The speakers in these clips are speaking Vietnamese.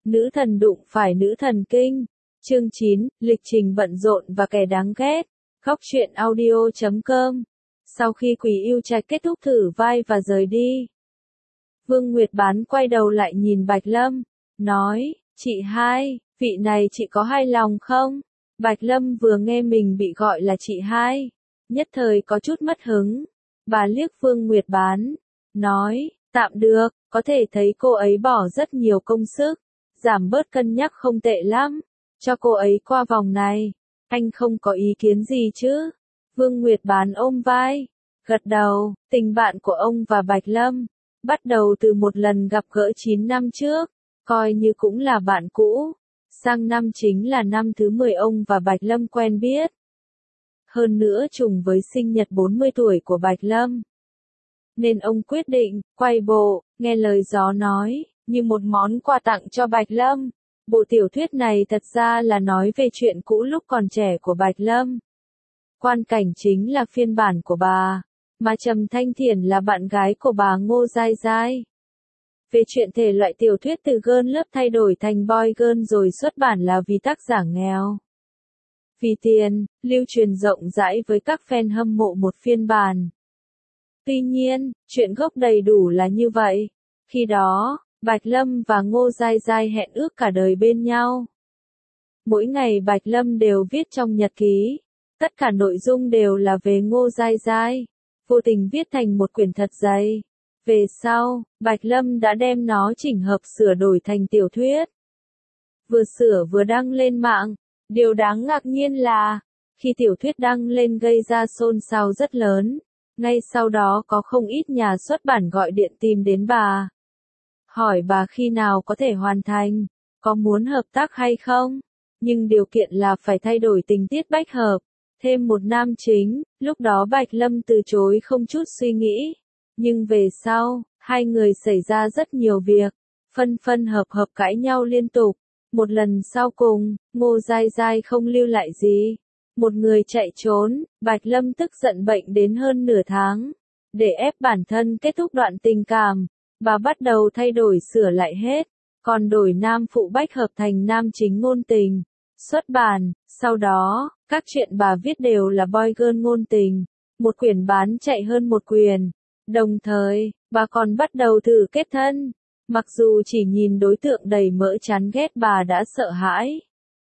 Nữ thần đụng phải nữ thần kinh. Chương 9, lịch trình bận rộn và kẻ đáng ghét. Góc truyện audio.com. Sau khi Quý Yêu Trạch kết thúc thử vai và rời đi, Vương Nguyệt Bán quay đầu lại nhìn Bạch Lâm, nói, chị hai, vị này chị có hài lòng không? Bạch Lâm vừa nghe mình bị gọi là chị hai, nhất thời có chút mất hứng. Bà liếc Vương Nguyệt Bán, nói, tạm được, có thể thấy cô ấy bỏ rất nhiều công sức, giảm bớt cân nhắc không tệ lắm, cho cô ấy qua vòng này, anh không có ý kiến gì chứ? Vương Nguyệt Bán ôm vai, gật đầu. Tình bạn của ông và Bạch Lâm bắt đầu từ một lần gặp gỡ 9 năm trước, coi như cũng là bạn cũ. Sang năm chính là năm thứ 10 ông và Bạch Lâm quen biết. Hơn nữa trùng với sinh nhật 40 tuổi của Bạch Lâm, nên ông quyết định quay bộ, nghe lời gió nói, như một món quà tặng cho Bạch Lâm. Bộ tiểu thuyết này thật ra là nói về chuyện cũ lúc còn trẻ của Bạch Lâm. Quan cảnh chính là phiên bản của bà, mà Trầm Thanh Thiển là bạn gái của bà Ngô Giai Giai. Về chuyện thể loại tiểu thuyết từ girl lớp thay đổi thành boy girl rồi xuất bản là vì tác giả nghèo. Vì tiền, lưu truyền rộng rãi với các fan hâm mộ một phiên bản. Tuy nhiên, chuyện gốc đầy đủ là như vậy. Khi đó, Bạch Lâm và Ngô Giai Giai hẹn ước cả đời bên nhau. Mỗi ngày Bạch Lâm đều viết trong nhật ký. Tất cả nội dung đều là về Ngô Giai Giai. Vô tình viết thành một quyển thật dày. Về sau, Bạch Lâm đã đem nó chỉnh hợp sửa đổi thành tiểu thuyết. Vừa sửa vừa đăng lên mạng. Điều đáng ngạc nhiên là, khi tiểu thuyết đăng lên gây ra xôn xao rất lớn. Ngay sau đó có không ít nhà xuất bản gọi điện tìm đến bà. Hỏi bà khi nào có thể hoàn thành, có muốn hợp tác hay không, nhưng điều kiện là phải thay đổi tình tiết bách hợp, thêm một nam chính. Lúc đó Bạch Lâm từ chối không chút suy nghĩ, nhưng về sau, hai người xảy ra rất nhiều việc, phân phân hợp hợp cãi nhau liên tục. Một lần sau cùng, Ngô Giai Giai không lưu lại gì. Một người chạy trốn, Bạch Lâm tức giận bệnh đến hơn nửa tháng. Để ép bản thân kết thúc đoạn tình cảm, bà bắt đầu thay đổi sửa lại hết, còn đổi nam phụ bách hợp thành nam chính ngôn tình. Xuất bản, sau đó, các chuyện bà viết đều là boy girl ngôn tình. Một quyển bán chạy hơn một quyển. Đồng thời, bà còn bắt đầu thử kết thân. Mặc dù chỉ nhìn đối tượng đầy mỡ chán ghét bà đã sợ hãi.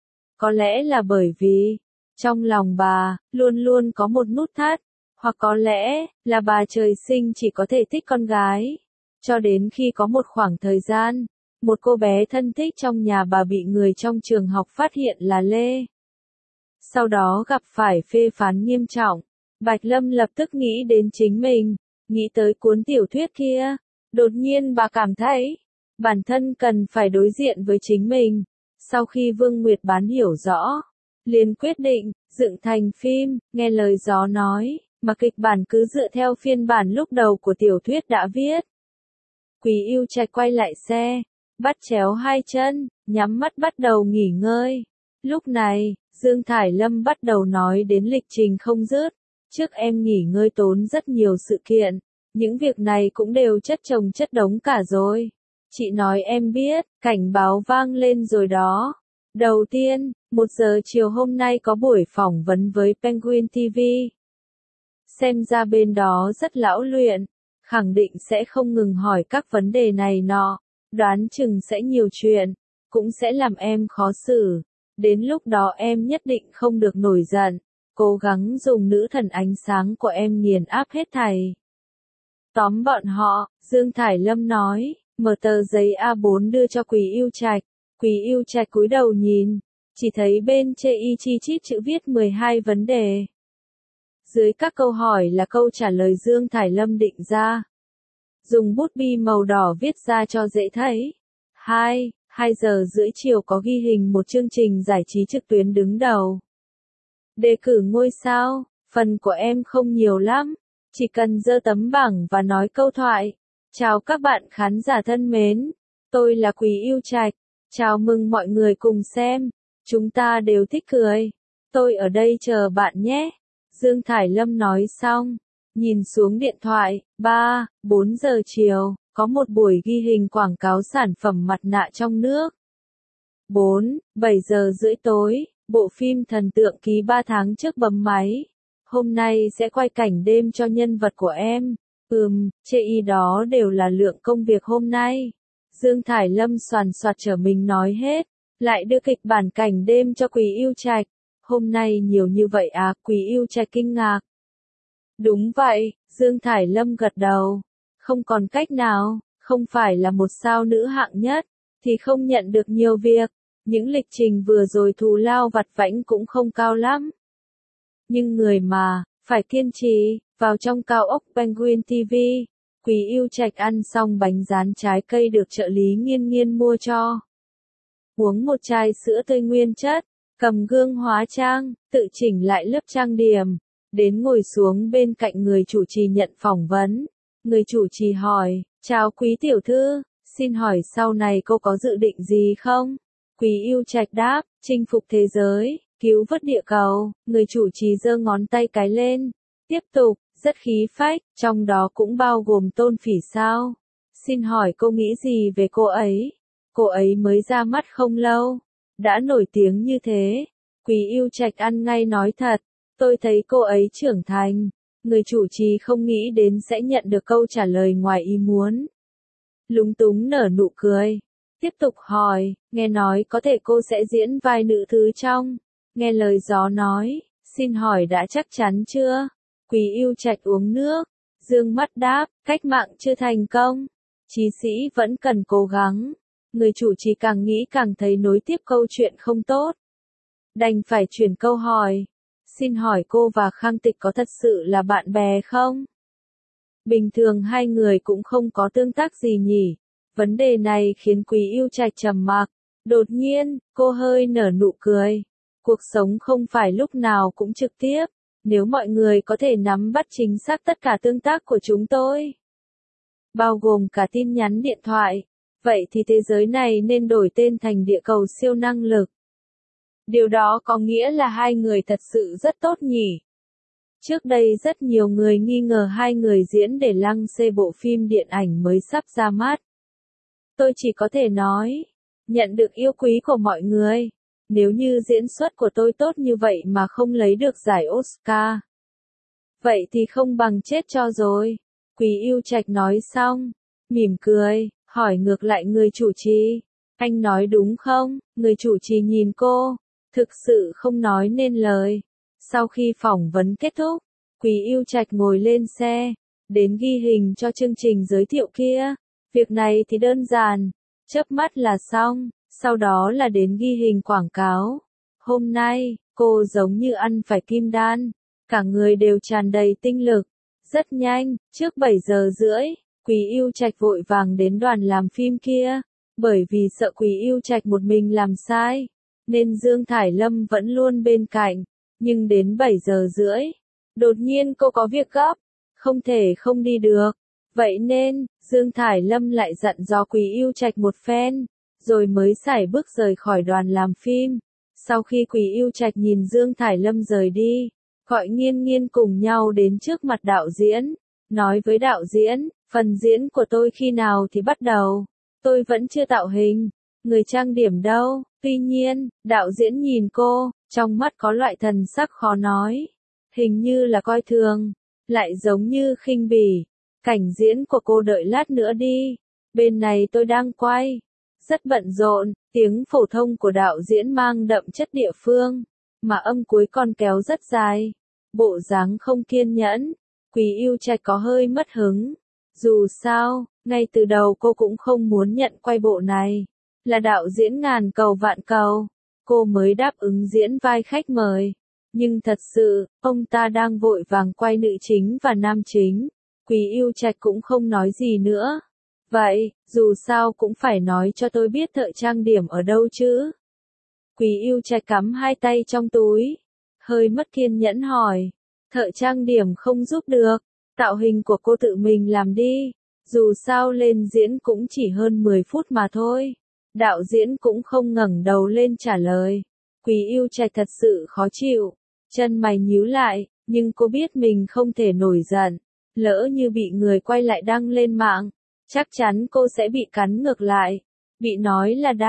Có lẽ là bởi vì, trong lòng bà, luôn luôn có một nút thắt, hoặc có lẽ, là bà trời sinh chỉ có thể thích con gái. Cho đến khi có một khoảng thời gian, một cô bé thân thích trong nhà bà bị người trong trường học phát hiện là Lê. Sau đó gặp phải phê phán nghiêm trọng, Bạch Lâm lập tức nghĩ đến chính mình, nghĩ tới cuốn tiểu thuyết kia. Đột nhiên bà cảm thấy, bản thân cần phải đối diện với chính mình. Sau khi Vương Nguyệt Bán hiểu rõ, liền quyết định, dựng thành phim. Nghe lời gió nói, mà kịch bản cứ dựa theo phiên bản lúc đầu của tiểu thuyết đã viết. Quý Yêu Trạch quay lại xe, bắt chéo hai chân, nhắm mắt bắt đầu nghỉ ngơi. Lúc này, Dương Thải Lâm bắt đầu nói đến lịch trình không dứt. Trước em nghỉ ngơi tốn rất nhiều sự kiện, những việc này cũng đều chất chồng chất đống cả rồi. Chị nói em biết, cảnh báo vang lên rồi đó. Đầu tiên, 1 giờ chiều hôm nay có buổi phỏng vấn với Penguin TV. Xem ra bên đó rất lão luyện, khẳng định sẽ không ngừng hỏi các vấn đề này nọ, đoán chừng sẽ nhiều chuyện, cũng sẽ làm em khó xử. Đến lúc đó em nhất định không được nổi giận, cố gắng dùng nữ thần ánh sáng của em nghiền áp hết thảy. Tóm bọn họ, Dương Thải Lâm nói, mở tờ giấy A4 đưa cho Quý Yêu Trạch. Quý Yêu Trạch cúi đầu nhìn, chỉ thấy bên chê y chi chít chữ viết 12 vấn đề. Dưới các câu hỏi là câu trả lời Dương Thải Lâm định ra. Dùng bút bi màu đỏ viết ra cho dễ thấy. 2 giờ rưỡi chiều có ghi hình một chương trình giải trí trực tuyến đứng đầu. Đề cử ngôi sao, phần của em không nhiều lắm, chỉ cần giơ tấm bảng và nói câu thoại. Chào các bạn khán giả thân mến, tôi là Quý Yêu Trạch, chào mừng mọi người cùng xem, chúng ta đều thích cười. Tôi ở đây chờ bạn nhé. Dương Thải Lâm nói xong, nhìn xuống điện thoại. 4 giờ chiều, có một buổi ghi hình quảng cáo sản phẩm mặt nạ trong nước. 4, 7 giờ rưỡi tối, bộ phim Thần tượng ký 3 tháng trước bấm máy. Hôm nay sẽ quay cảnh đêm cho nhân vật của em. Chê y đó đều là lượng công việc hôm nay. Dương Thải Lâm soàn soạt trở mình nói hết. Lại đưa kịch bản cảnh đêm cho Quý Yêu Trạch. Hôm nay nhiều như vậy à? Quý Yêu Trạch kinh ngạc. Đúng vậy, Dương Thải Lâm gật đầu. Không còn cách nào, không phải là một sao nữ hạng nhất, thì không nhận được nhiều việc. Những lịch trình vừa rồi thù lao vặt vãnh cũng không cao lắm. Nhưng người mà, phải kiên trì, vào trong cao ốc Penguin TV. Quý Yêu Trạch ăn xong bánh rán trái cây được trợ lý Nghiên Nghiên mua cho. Uống một chai sữa tươi nguyên chất, cầm gương hóa trang, tự chỉnh lại lớp trang điểm. Đến ngồi xuống bên cạnh người chủ trì nhận phỏng vấn. Người chủ trì hỏi, chào Quý tiểu thư, xin hỏi sau này cô có dự định gì không? Quý Yêu Trạch đáp, chinh phục thế giới, cứu vớt địa cầu. Người chủ trì giơ ngón tay cái lên. Tiếp tục, rất khí phách, trong đó cũng bao gồm Tôn Phỉ sao? Xin hỏi cô nghĩ gì về cô ấy? Cô ấy mới ra mắt không lâu, đã nổi tiếng như thế. Quý Yêu Trạch ăn ngay nói thật, tôi thấy cô ấy trưởng thành. Người chủ trì không nghĩ đến sẽ nhận được câu trả lời ngoài ý muốn. Lúng túng nở nụ cười. Tiếp tục hỏi, nghe nói có thể cô sẽ diễn vai nữ thứ trong. Nghe lời gió nói, xin hỏi đã chắc chắn chưa? Quý Yêu Trạch uống nước, dương mắt đáp, cách mạng chưa thành công. Chí sĩ vẫn cần cố gắng. Người chủ trì càng nghĩ càng thấy nối tiếp câu chuyện không tốt. Đành phải chuyển câu hỏi. Xin hỏi cô và Khang Tịch có thật sự là bạn bè không? Bình thường hai người cũng không có tương tác gì nhỉ? Vấn đề này khiến Quý Yêu Trạch trầm mặc. Đột nhiên, cô hơi nở nụ cười. Cuộc sống không phải lúc nào cũng trực tiếp. Nếu mọi người có thể nắm bắt chính xác tất cả tương tác của chúng tôi, bao gồm cả tin nhắn điện thoại, vậy thì thế giới này nên đổi tên thành địa cầu siêu năng lực. Điều đó có nghĩa là hai người thật sự rất tốt nhỉ? Trước đây rất nhiều người nghi ngờ hai người diễn để lăng xê bộ phim điện ảnh mới sắp ra mắt. Tôi chỉ có thể nói, nhận được yêu quý của mọi người. Nếu như diễn xuất của tôi tốt như vậy mà không lấy được giải Oscar, vậy thì không bằng chết cho rồi. Quý Yêu Trạch nói xong, mỉm cười, hỏi ngược lại người chủ trì. Anh nói đúng không? Người chủ trì nhìn cô, thực sự không nói nên lời. Sau khi phỏng vấn kết thúc, Quý Yêu Trạch ngồi lên xe, đến ghi hình cho chương trình giới thiệu kia. Việc này thì đơn giản, chớp mắt là xong, sau đó là đến ghi hình quảng cáo. Hôm nay, cô giống như ăn phải kim đan, cả người đều tràn đầy tinh lực. Rất nhanh, trước 7 giờ rưỡi, Quý Yêu Trạch vội vàng đến đoàn làm phim kia, bởi vì sợ Quý Yêu Trạch một mình làm sai, nên Dương Thải Lâm vẫn luôn bên cạnh. Nhưng đến 7 giờ rưỡi, đột nhiên cô có việc gấp, không thể không đi được. Vậy nên, Dương Thải Lâm lại dặn dò Quý Yêu Trạch một phen, rồi mới sải bước rời khỏi đoàn làm phim. Sau khi Quý Yêu Trạch nhìn Dương Thải Lâm rời đi, gọi Nghiên Nghiên cùng nhau đến trước mặt đạo diễn, nói với đạo diễn, phần diễn của tôi khi nào thì bắt đầu? Tôi vẫn chưa tạo hình, người trang điểm đâu? Tuy nhiên, đạo diễn nhìn cô, trong mắt có loại thần sắc khó nói, hình như là coi thường, lại giống như khinh bỉ. Cảnh diễn của cô đợi lát nữa đi, bên này tôi đang quay. Rất bận rộn, tiếng phổ thông của đạo diễn mang đậm chất địa phương, mà âm cuối còn kéo rất dài. Bộ dáng không kiên nhẫn, Quý Yêu Trạch có hơi mất hứng. Dù sao, ngay từ đầu cô cũng không muốn nhận quay bộ này. Là đạo diễn ngàn cầu vạn cầu, cô mới đáp ứng diễn vai khách mời. Nhưng thật sự, ông ta đang vội vàng quay nữ chính và nam chính. Quý Yêu Trạch cũng không nói gì nữa. Vậy, dù sao cũng phải nói cho tôi biết thợ trang điểm ở đâu chứ. Quý Yêu Trạch cắm hai tay trong túi, hơi mất kiên nhẫn hỏi. Thợ trang điểm không giúp được, tạo hình của cô tự mình làm đi. Dù sao lên diễn cũng chỉ hơn 10 phút mà thôi. Đạo diễn cũng không ngẩng đầu lên trả lời. Quý Yêu Trạch thật sự khó chịu, chân mày nhíu lại, nhưng cô biết mình không thể nổi giận. Lỡ như bị người quay lại đăng lên mạng, chắc chắn cô sẽ bị cắn ngược lại. Bị nói là đang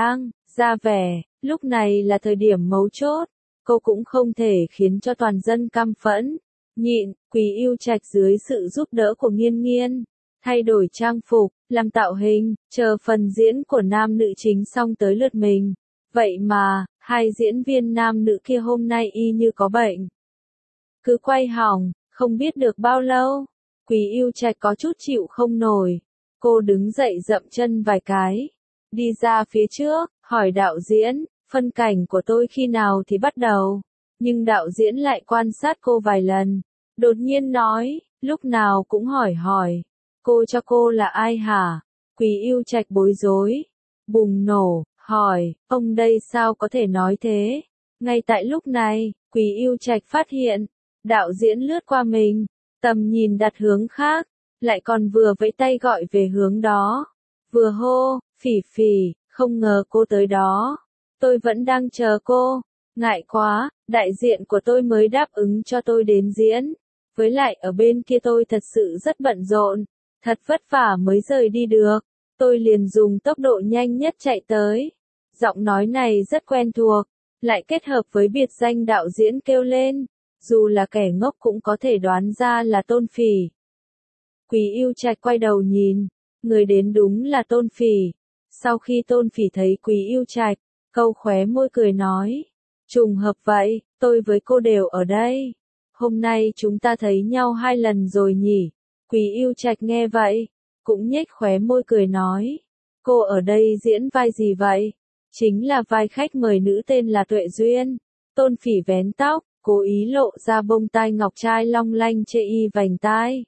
ra vẻ, lúc này là thời điểm mấu chốt, cô cũng không thể khiến cho toàn dân căm phẫn. Nhịn, Quý Yêu Trạch dưới sự giúp đỡ của Nghiên Nghiên, thay đổi trang phục, làm tạo hình, chờ phần diễn của nam nữ chính xong tới lượt mình. Vậy mà, hai diễn viên nam nữ kia hôm nay y như có bệnh. Cứ quay hỏng, không biết được bao lâu, Quý Yêu Trạch có chút chịu không nổi. Cô đứng dậy dậm chân vài cái, đi ra phía trước, hỏi đạo diễn, phân cảnh của tôi khi nào thì bắt đầu. Nhưng đạo diễn lại quan sát cô vài lần, đột nhiên nói, lúc nào cũng hỏi. Cô cho cô là ai hả? Quý Yêu Trạch bối rối, bùng nổ, hỏi, ông đây sao có thể nói thế? Ngay tại lúc này, Quý Yêu Trạch phát hiện, đạo diễn lướt qua mình, tầm nhìn đặt hướng khác, lại còn vừa vẫy tay gọi về hướng đó. Vừa hô, Phỉ Phỉ, không ngờ cô tới đó. Tôi vẫn đang chờ cô. Ngại quá, đại diện của tôi mới đáp ứng cho tôi đến diễn. Với lại ở bên kia tôi thật sự rất bận rộn, thật vất vả mới rời đi được. Tôi liền dùng tốc độ nhanh nhất chạy tới. Giọng nói này rất quen thuộc, lại kết hợp với biệt danh đạo diễn kêu lên. Dù là kẻ ngốc cũng có thể đoán ra là Tôn Phỉ. Quý Yêu Trạch quay đầu nhìn, người đến đúng là Tôn Phỉ. Sau khi Tôn Phỉ thấy Quý Yêu Trạch, câu khóe môi cười nói, trùng hợp vậy, tôi với cô đều ở đây. Hôm nay chúng ta thấy nhau 2 lần rồi nhỉ? Quý Yêu Trạch nghe vậy, cũng nhếch khóe môi cười nói, cô ở đây diễn vai gì vậy? Chính là vai khách mời nữ tên là Tuệ Duyên. Tôn Phỉ vén tóc, cố ý lộ ra bông tai ngọc trai long lanh chê y vành tai.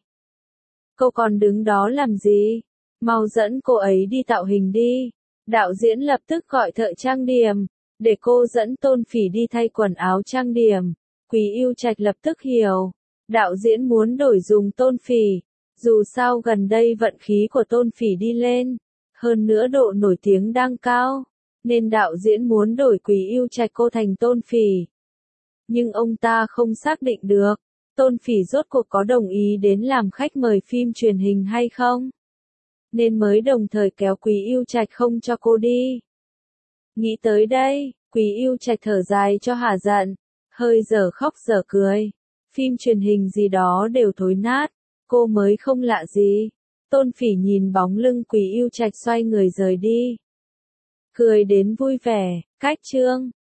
Cô còn đứng đó làm gì? Mau dẫn cô ấy đi tạo hình đi. Đạo diễn lập tức gọi thợ trang điểm, để cô dẫn Tôn Phỉ đi thay quần áo trang điểm. Quý Yêu Trạch lập tức hiểu, đạo diễn muốn đổi dùng Tôn Phỉ. Dù sao gần đây vận khí của Tôn Phỉ đi lên, hơn nữa độ nổi tiếng đang cao, nên đạo diễn muốn đổi Quý Yêu Trạch cô thành Tôn Phỉ. Nhưng ông ta không xác định được, Tôn Phỉ rốt cuộc có đồng ý đến làm khách mời phim truyền hình hay không, nên mới đồng thời kéo Quý Yêu Trạch không cho cô đi. Nghĩ tới đây, Quý Yêu Trạch thở dài cho hả giận, hơi dở khóc dở cười. Phim truyền hình gì đó đều thối nát, cô mới không lạ gì. Tôn Phỉ nhìn bóng lưng Quý Yêu Trạch xoay người rời đi. Cười đến vui vẻ, cách chương.